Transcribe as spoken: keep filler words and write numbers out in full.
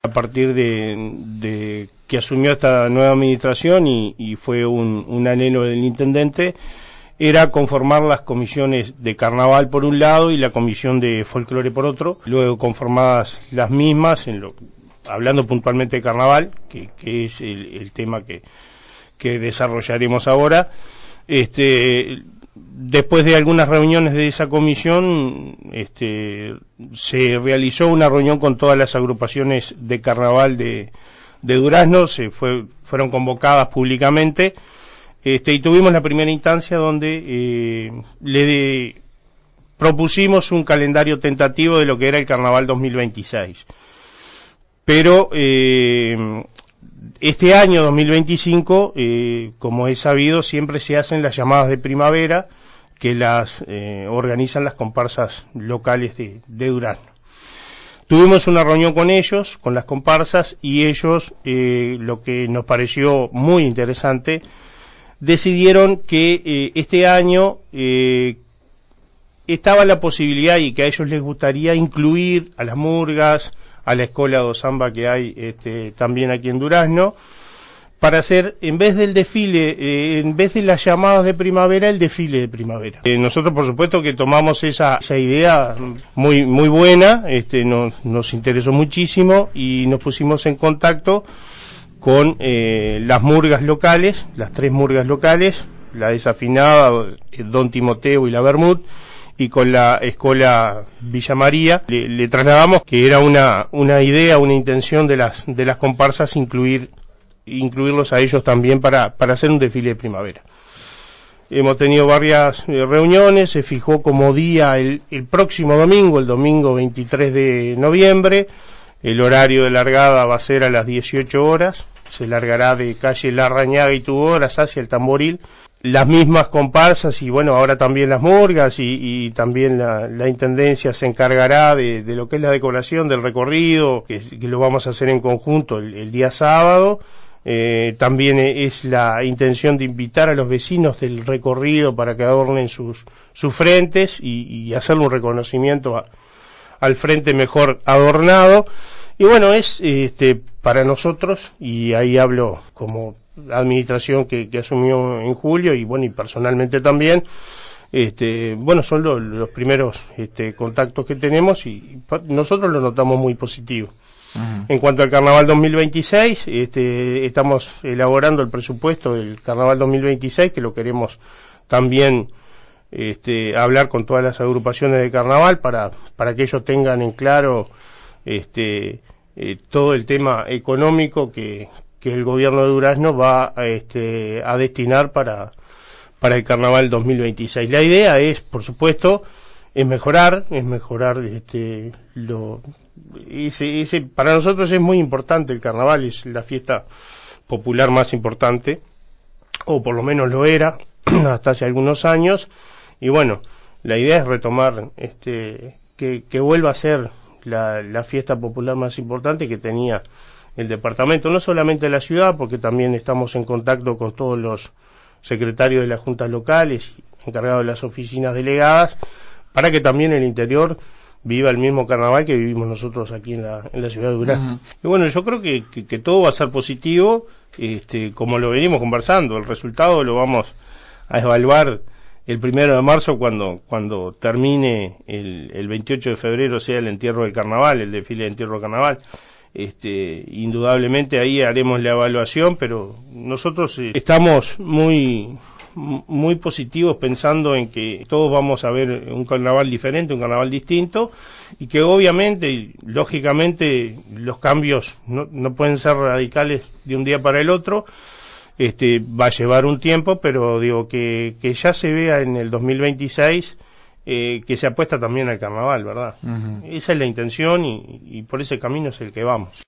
A partir de, de que asumió esta nueva administración y, y fue un, un anhelo del intendente, era conformar las comisiones de carnaval por un lado y la comisión de folclore por otro, luego conformadas las mismas, en lo, hablando puntualmente de carnaval, que, que es el, el tema que, que desarrollaremos ahora. Este, después de algunas reuniones de esa comisión, este, se realizó una reunión con todas las agrupaciones de carnaval de, de Durazno, se fue, fueron convocadas públicamente. Este, y tuvimos la primera instancia donde eh, le de, propusimos un calendario tentativo de lo que era el Carnaval dos mil veintiséis. Pero eh, este año dos mil veinticinco, eh, como es sabido, siempre se hacen las llamadas de primavera que las eh, organizan las comparsas locales de, de Durazno. Tuvimos una reunión con ellos, con las comparsas, y ellos, eh, lo que nos pareció muy interesante, decidieron que eh, este año eh, estaba la posibilidad y que a ellos les gustaría incluir a las murgas, a la escuela do samba que hay este, también aquí en Durazno, para hacer, en vez del desfile, eh, en vez de las llamadas de primavera, el desfile de primavera. Eh, nosotros, por supuesto, que tomamos esa, esa idea muy muy buena, este, nos, nos interesó muchísimo y nos pusimos en contacto con eh, las murgas locales, las tres murgas locales, la desafinada, Don Timoteo y la Bermud, y con la escuela Villa María, le, le trasladamos que era una, una idea, una intención de las, de las comparsas incluir, incluirlos a ellos también para, para hacer un desfile de primavera. Hemos tenido varias eh, reuniones, se fijó como día el, el próximo domingo, el domingo veintitrés de noviembre, el horario de largada va a ser a las dieciocho horas, se largará de calle Larrañaga y Tuboras hacia el Tamboril. Las mismas comparsas y bueno, ahora también las murgas y, y también la, la intendencia se encargará de, de lo que es la decoración del recorrido, que, que lo vamos a hacer en conjunto el, el día sábado. Eh, también es la intención de invitar a los vecinos del recorrido para que adornen sus, sus frentes y, y hacerle un reconocimiento a, al frente mejor adornado. Y bueno, es este para nosotros, y ahí hablo como administración que, que asumió en julio, y bueno, y personalmente también, este bueno, son lo, los primeros este contactos que tenemos y nosotros lo notamos muy positivo. Uh-huh. En cuanto al Carnaval dos mil veintiséis, este estamos elaborando el presupuesto del Carnaval dos mil veintiséis, que lo queremos también este hablar con todas las agrupaciones de carnaval para para que ellos tengan en claro este eh, todo el tema económico que que el gobierno de Durazno va a, este a destinar para para el Carnaval dos mil veintiséis. La idea es, por supuesto, es mejorar, es mejorar este lo ese, ese para nosotros es muy importante el carnaval, es la fiesta popular más importante, o por lo menos lo era hasta hace algunos años. Y bueno, la idea es retomar, este, que, que vuelva a ser la, la fiesta popular más importante que tenía el departamento, no solamente la ciudad, porque también estamos en contacto con todos los secretarios de las juntas locales, encargados de las oficinas delegadas, para que también el interior viva el mismo carnaval que vivimos nosotros aquí en la, en la ciudad de Durazno. Uh-huh. Y bueno, yo creo que, que, que todo va a ser positivo, este, como lo venimos conversando, el resultado lo vamos a evaluar el primero de marzo cuando cuando termine el, el veintiocho de febrero sea el entierro del carnaval, el desfile de entierro del carnaval. Este, indudablemente ahí haremos la evaluación, pero nosotros eh, estamos muy muy positivos pensando en que todos vamos a ver un carnaval diferente, un carnaval distinto, y que obviamente y lógicamente los cambios no, no pueden ser radicales de un día para el otro. Este, va a llevar un tiempo, pero digo que, que ya se vea en el dos mil veintiséis eh, que se apuesta también al carnaval, ¿verdad? Uh-huh. Esa es la intención y, y por ese camino es el que vamos.